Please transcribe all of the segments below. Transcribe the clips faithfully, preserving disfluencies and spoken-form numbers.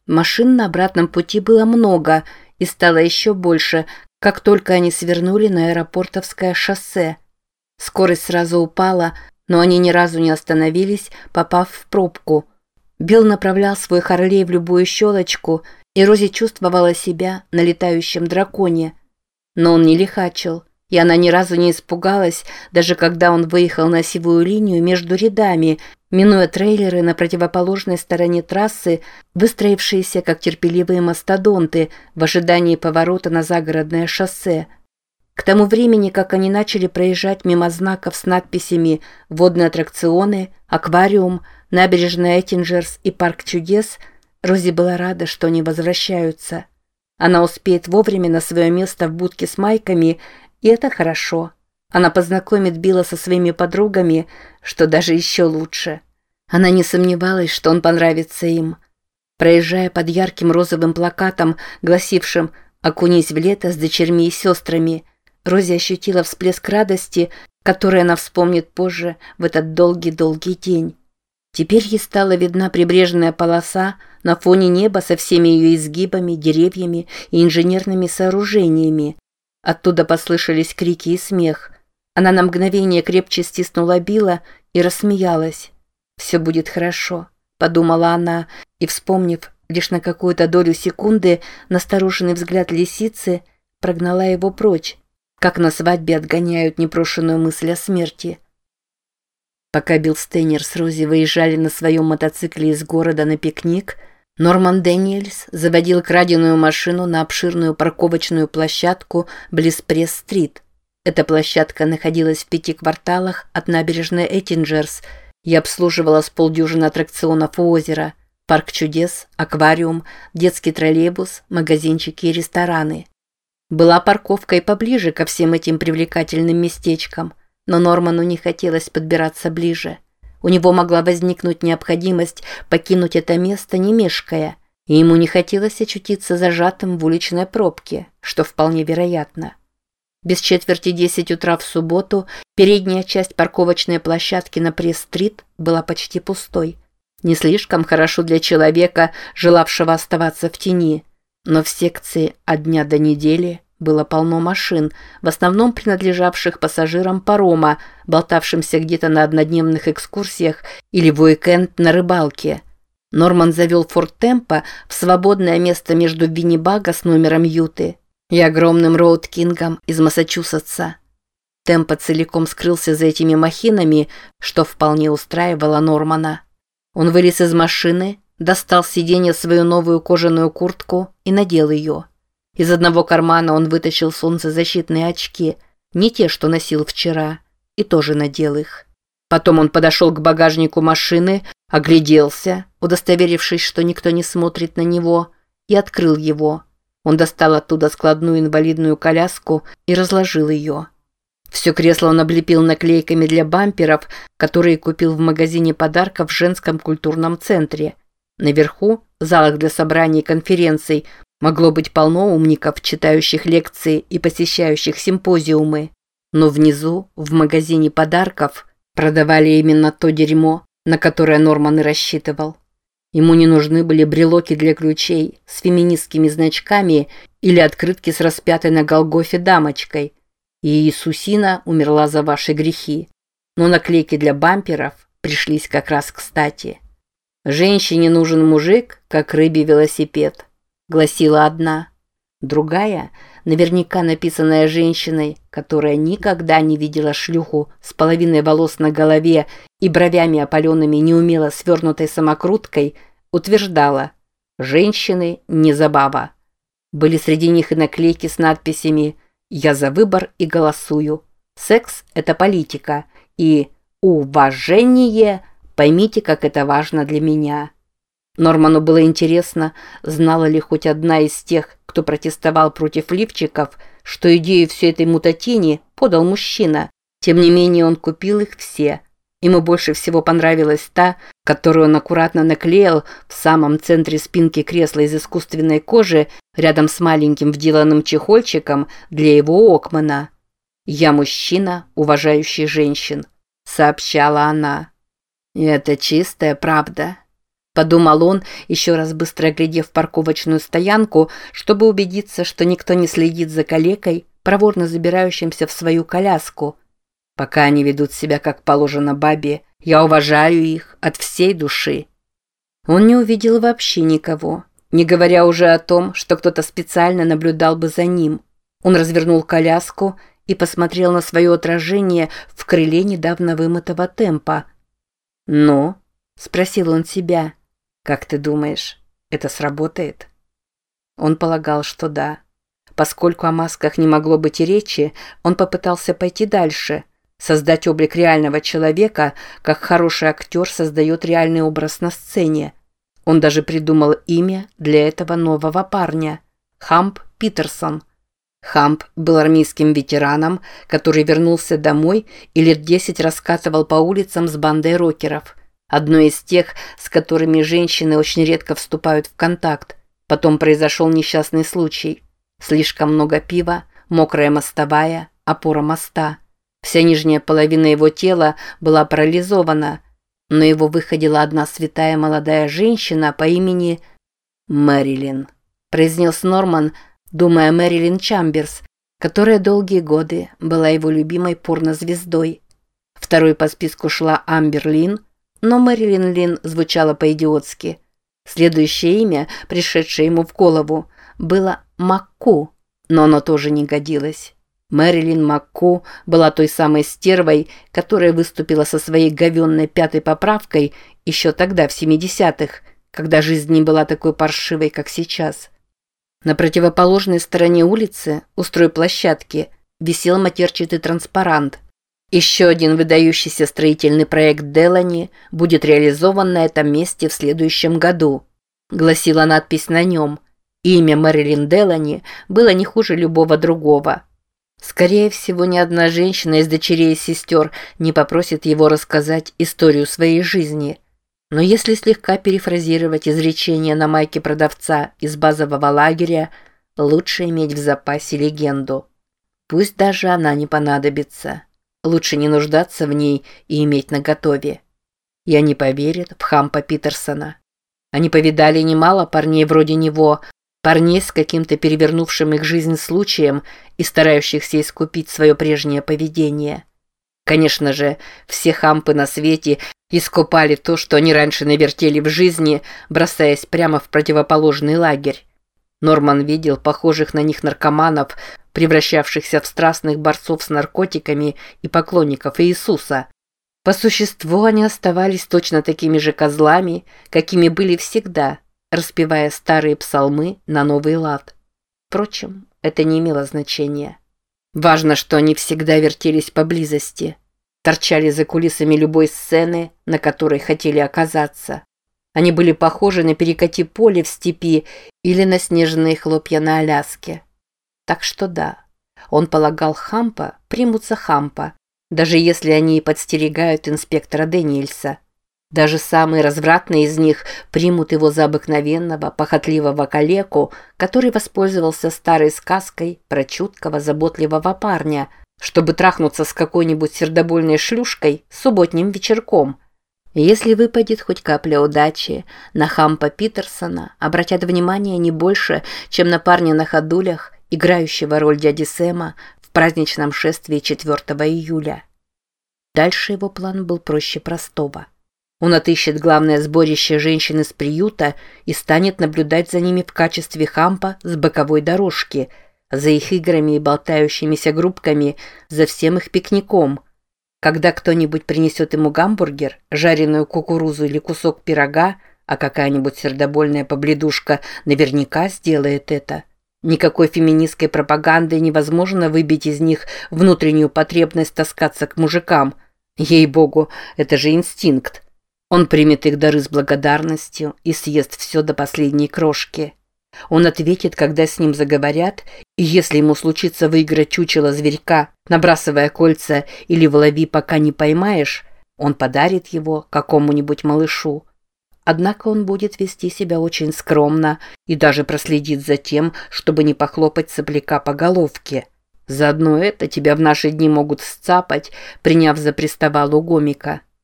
Машин на обратном пути было много и стало еще больше, как только они свернули на аэропортовское шоссе. Скорость сразу упала, но они ни разу не остановились, попав в пробку. Билл направлял свой Харлей в любую щелочку, и Рози чувствовала себя на летающем драконе. Но он не лихачил, и она ни разу не испугалась, даже когда он выехал на осевую линию между рядами, минуя трейлеры на противоположной стороне трассы, выстроившиеся как терпеливые мастодонты в ожидании поворота на загородное шоссе. К тому времени, как они начали проезжать мимо знаков с надписями «Водные аттракционы», «Аквариум», «Набережная Эттинджерс» и «Парк чудес», Рози была рада, что они возвращаются. Она успеет вовремя на свое место в будке с майками, и это хорошо. Она познакомит Билла со своими подругами, что даже еще лучше. Она не сомневалась, что он понравится им. Проезжая под ярким розовым плакатом, гласившим «Окунись в лето с дочерьми и сестрами», Рози ощутила всплеск радости, который она вспомнит позже в этот долгий-долгий день. Теперь ей стала видна прибрежная полоса на фоне неба со всеми ее изгибами, деревьями и инженерными сооружениями. Оттуда послышались крики и смех. Она на мгновение крепче стиснула Билла и рассмеялась. «Все будет хорошо», — подумала она, и, вспомнив лишь на какую-то долю секунды настороженный взгляд лисицы, прогнала его прочь, как на свадьбе отгоняют непрошенную мысль о смерти. Пока Билл Стейнер с Рози выезжали на своем мотоцикле из города на пикник, Норман Дэниэльс заводил краденую машину на обширную парковочную площадку близ Пресс-стрит. Эта площадка находилась в пяти кварталах от набережной Эттинджерс и обслуживала с полдюжины аттракционов у озера, парк чудес, аквариум, детский троллейбус, магазинчики и рестораны. Была парковка и поближе ко всем этим привлекательным местечкам, но Норману не хотелось подбираться ближе. У него могла возникнуть необходимость покинуть это место, не мешкая, и ему не хотелось очутиться зажатым в уличной пробке, что вполне вероятно. Без четверти десять утра в субботу передняя часть парковочной площадки на Пресс-стрит была почти пустой. Не слишком хорошо для человека, желавшего оставаться в тени, но в секции «От дня до недели» было полно машин, в основном принадлежавших пассажирам парома, болтавшимся где-то на однодневных экскурсиях или в уикенд на рыбалке. Норман завел Форд Темпо в свободное место между Виннибага с номером Юты и огромным Роуд Кингом из Массачусетса. Темпо целиком скрылся за этими махинами, что вполне устраивало Нормана. Он вылез из машины, достал с сиденья свою новую кожаную куртку и надел ее. Из одного кармана он вытащил солнцезащитные очки, не те, что носил вчера, и тоже надел их. Потом он подошел к багажнику машины, огляделся, удостоверившись, что никто не смотрит на него, и открыл его. Он достал оттуда складную инвалидную коляску и разложил ее. Все кресло он облепил наклейками для бамперов, которые купил в магазине подарков в женском культурном центре. Наверху, в залах для собраний и конференций, могло быть полно умников, читающих лекции и посещающих симпозиумы. Но внизу, в магазине подарков, продавали именно то дерьмо, на которое Норман и рассчитывал. Ему не нужны были брелоки для ключей с феминистскими значками или открытки с распятой на Голгофе дамочкой. И Иисусина умерла за ваши грехи. Но наклейки для бамперов пришлись как раз кстати. «Женщине нужен мужик, как рыбе велосипед», — гласила одна. Другая, наверняка написанная женщиной, которая никогда не видела шлюху с половиной волос на голове и бровями опаленными неумело свернутой самокруткой, утверждала: «Женщины не забава». Были среди них и наклейки с надписями «Я за выбор и голосую», «Секс – это политика» и «Уважение, поймите, как это важно для меня». Норману было интересно, знала ли хоть одна из тех, кто протестовал против лифчиков, что идею всей этой мутатени подал мужчина. Тем не менее он купил их все. Ему больше всего понравилась та, которую он аккуратно наклеил в самом центре спинки кресла из искусственной кожи, рядом с маленьким вделанным чехольчиком для его Окмана. «Я мужчина, уважающий женщин», — сообщала она. «И это чистая правда. Подумал он, еще раз быстро оглядев парковочную стоянку, чтобы убедиться, что никто не следит за калекой, проворно забирающимся в свою коляску. Пока они ведут себя как положено бабе, я уважаю их от всей души. Он не увидел вообще никого, не говоря уже о том, что кто-то специально наблюдал бы за ним. Он развернул коляску и посмотрел на свое отражение в крыле недавно вымытого темпа. «Ну?» – спросил он себя. «Как ты думаешь, это сработает?» Он полагал, что да. Поскольку о масках не могло быть и речи, он попытался пойти дальше, создать облик реального человека, как хороший актер создает реальный образ на сцене. Он даже придумал имя для этого нового парня – Хамп Питерсон. Хамп был армейским ветераном, который вернулся домой и лет десять раскатывал по улицам с бандой рокеров. Одной из тех, с которыми женщины очень редко вступают в контакт. Потом произошел несчастный случай. Слишком много пива, мокрая мостовая, опора моста. Вся нижняя половина его тела была парализована, но его выходила одна святая молодая женщина по имени Мэрилин, произнес Норман, думая о Мэрилин Чамберс, которая долгие годы была его любимой порнозвездой. Второй по списку шла Амбер Лин, но Мэрилин Лин звучала по-идиотски. Следующее имя, пришедшее ему в голову, было Макку, но оно тоже не годилось. Мэрилин Макку была той самой стервой, которая выступила со своей говенной пятой поправкой еще тогда, в семидесятых, когда жизнь не была такой паршивой, как сейчас. На противоположной стороне улицы, у стройплощадки, висел матерчатый транспарант. Еще один выдающийся строительный проект Делани будет реализован на этом месте в следующем году, гласила надпись на нем. Имя Мэрилин Делани было не хуже любого другого. Скорее всего, ни одна женщина из дочерей и сестер не попросит его рассказать историю своей жизни. Но если слегка перефразировать изречение на майке продавца из базового лагеря, лучше иметь в запасе легенду. Пусть даже она не понадобится. Лучше не нуждаться в ней и иметь наготове. И они поверят в Хампа Питерсона. Они повидали немало парней вроде него, парней с каким-то перевернувшим их жизнь случаем и старающихся искупить свое прежнее поведение. Конечно же, все хампы на свете искупали то, что они раньше навертели в жизни, бросаясь прямо в противоположный лагерь. Норман видел похожих на них наркоманов, превращавшихся в страстных борцов с наркотиками и поклонников Иисуса. По существу они оставались точно такими же козлами, какими были всегда, распевая старые псалмы на новый лад. Впрочем, это не имело значения. Важно, что они всегда вертелись поблизости, торчали за кулисами любой сцены, на которой хотели оказаться. Они были похожи на перекати поле в степи или на снежные хлопья на Аляске. Так что да, он полагал, Хампа примут за Хампа, даже если они и подстерегают инспектора Дэниельса. Даже самые развратные из них примут его за обыкновенного, похотливого калеку, который воспользовался старой сказкой про чуткого, заботливого парня, чтобы трахнуться с какой-нибудь сердобольной шлюшкой субботним вечерком. Если выпадет хоть капля удачи, на Хампа Питерсона обратят внимание не больше, чем на парня на ходулях, играющего роль дяди Сэма в праздничном шествии четвёртого июля. Дальше его план был проще простого. Он отыщет главное сборище женщин из приюта и станет наблюдать за ними в качестве Хампа с боковой дорожки, за их играми и болтающимися группками, за всем их пикником. Когда кто-нибудь принесет ему гамбургер, жареную кукурузу или кусок пирога, а какая-нибудь сердобольная побледушка наверняка сделает это. Никакой феминистской пропагандой невозможно выбить из них внутреннюю потребность таскаться к мужикам. Ей-богу, это же инстинкт. Он примет их дары с благодарностью и съест все до последней крошки. Он ответит, когда с ним заговорят, и если ему случится выиграть чучело зверька, набрасывая кольца или влови, пока не поймаешь, он подарит его какому-нибудь малышу. Однако он будет вести себя очень скромно и даже проследит за тем, чтобы не похлопать сопляка по головке. Заодно это тебя в наши дни могут сцапать, приняв за приставалу гомика.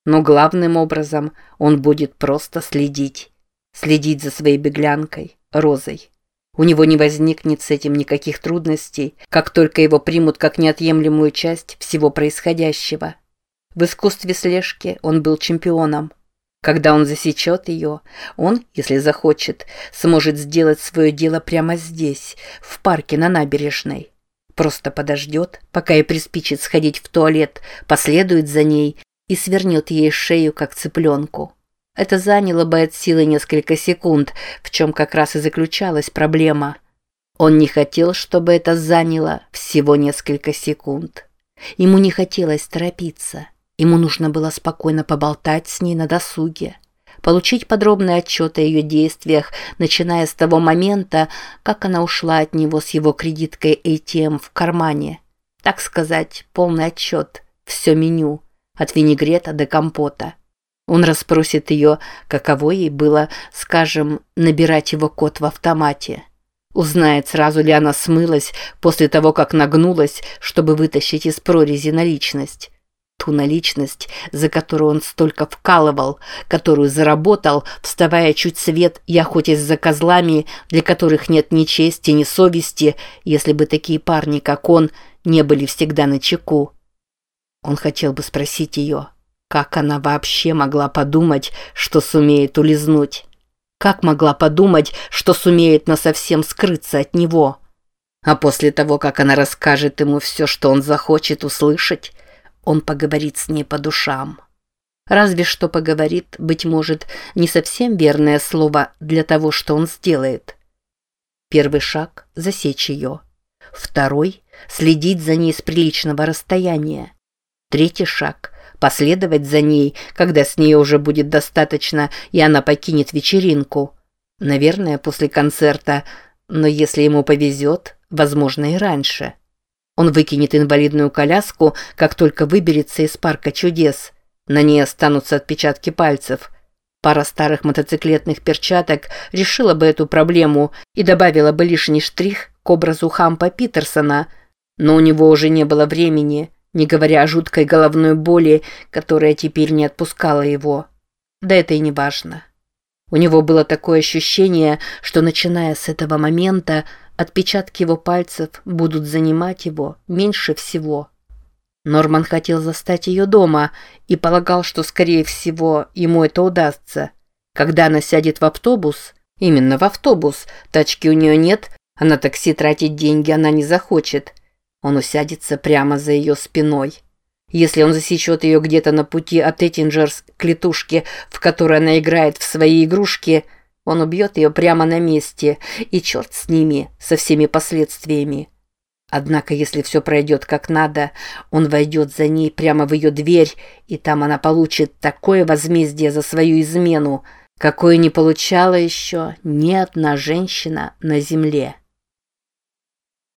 Но главным образом он будет просто следить. Следить за своей беглянкой, Розой. У него не возникнет с этим никаких трудностей, как только его примут как неотъемлемую часть всего происходящего. В искусстве слежки он был чемпионом. Когда он засечет ее, он, если захочет, сможет сделать свое дело прямо здесь, в парке на набережной. Просто подождет, пока ей приспичит сходить в туалет, последует за ней и свернет ей шею, как цыпленку. Это заняло бы от силы несколько секунд, в чем как раз и заключалась проблема. Он не хотел, чтобы это заняло всего несколько секунд. Ему не хотелось торопиться. Ему нужно было спокойно поболтать с ней на досуге, получить подробный отчет о ее действиях, начиная с того момента, как она ушла от него с его кредиткой эй ти эм в кармане. Так сказать, полный отчет, все меню, от винегрета до компота. Он расспросит ее, каково ей было, скажем, набирать его код в автомате. Узнает, сразу ли она смылась после того, как нагнулась, чтобы вытащить из прорези наличность. Ту наличность, за которую он столько вкалывал, которую заработал, вставая чуть свет и охотясь за козлами, для которых нет ни чести, ни совести, если бы такие парни, как он, не были всегда начеку. Он хотел бы спросить ее, как она вообще могла подумать, что сумеет улизнуть? Как могла подумать, что сумеет насовсем скрыться от него? А после того, как она расскажет ему все, что он захочет услышать, он поговорит с ней по душам. Разве что поговорит, быть может, не совсем верное слово для того, что он сделает. Первый шаг – засечь ее. Второй – следить за ней с приличного расстояния. Третий шаг – последовать за ней, когда с нее уже будет достаточно, и она покинет вечеринку. Наверное, после концерта, но если ему повезет, возможно, и раньше. Он выкинет инвалидную коляску, как только выберется из парка чудес. На ней останутся отпечатки пальцев. Пара старых мотоциклетных перчаток решила бы эту проблему и добавила бы лишний штрих к образу Хампа Питерсона, но у него уже не было времени, не говоря о жуткой головной боли, которая теперь не отпускала его. Да это и не важно. У него было такое ощущение, что, начиная с этого момента, отпечатки его пальцев будут занимать его меньше всего. Норман хотел застать ее дома и полагал, что, скорее всего, ему это удастся. Когда она сядет в автобус, именно в автобус, тачки у нее нет, а на такси тратить деньги она не захочет, он усядется прямо за ее спиной. Если он засечет ее где-то на пути от Эттинджерс к летушке, в которой она играет в свои игрушки, он убьет ее прямо на месте, и черт с ними, со всеми последствиями. Однако, если все пройдет как надо, он войдет за ней прямо в ее дверь, и там она получит такое возмездие за свою измену, какое не получала еще ни одна женщина на земле.